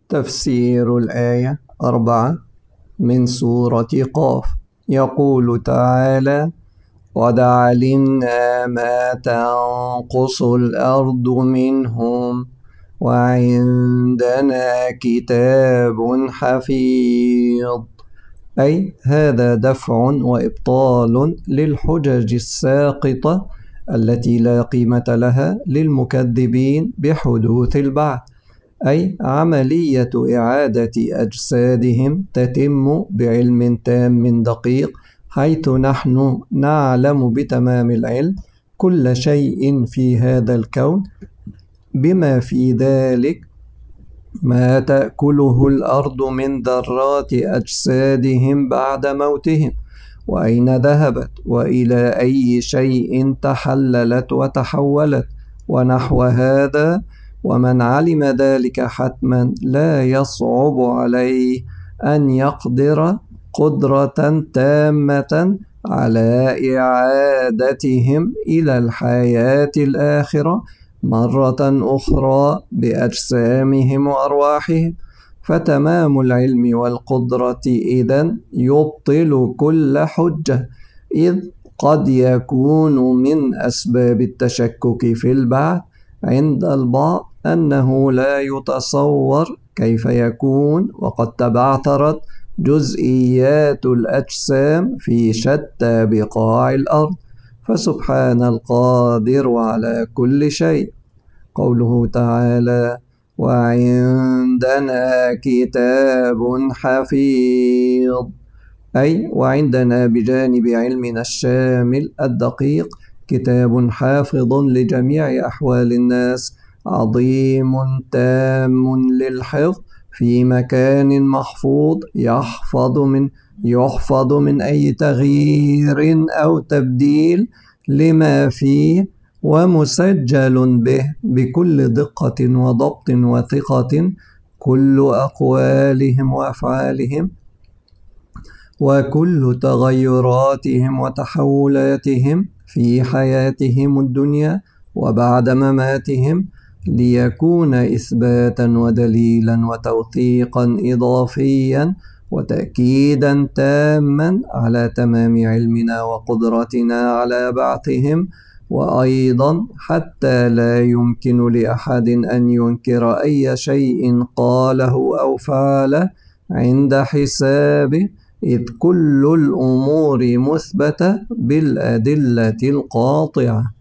تفسير الآية 4 من سورة قاف. يقول تعالى: قد علمنا ما تنقص الأرض منهم وعندنا كتاب حفيظ. أي هذا دفع وإبطال للحجج الساقطة التي لا قيمة لها للمكذبين بحدوث البعث، أي عملية إعادة أجسادهم تتم بعلم تام دقيق، حيث نحن نعلم بتمام العلم كل شيء في هذا الكون، بما في ذلك ما تأكله الأرض من ذرات أجسادهم بعد موتهم، وأين ذهبت، وإلى أي شيء تحللت وتحولت، ونحو هذا. ومن علم ذلك حتما لا يصعب عليه أن يقدر قدرة تامة على إعادتهم إلى الحياة الآخرة مرة أخرى بأجسامهم وأرواحهم. فتمام العلم والقدرة إذن يبطل كل حجة، إذ قد يكون من أسباب التشكك في البعث عند البعض أنه لا يتصور كيف يكون وقد تبعثرت جزئيات الأجسام في شتى بقاع الأرض، فسبحان القادر على كل شيء. قوله تعالى: وعندنا كتاب حفيظ، أي وعندنا بجانب علمنا الشامل الدقيق كتاب حافظ لجميع أحوال الناس، عظيم تام للحفظ في مكان محفوظ، يحفظ من أي تغيير أو تبديل لما فيه، ومسجل به بكل دقة وضبط وثقة كل أقوالهم وأفعالهم وكل تغيراتهم وتحولاتهم في حياتهم الدنيا وبعد مماتهم، ليكون إثباتا ودليلا وتوثيقا إضافيا وتأكيدا تاما على تمام علمنا وقدرتنا على بعثهم، وأيضا حتى لا يمكن لأحد أن ينكر أي شيء قاله أو فعله عند حسابه، إذ كل الأمور مثبتة بالأدلة القاطعة.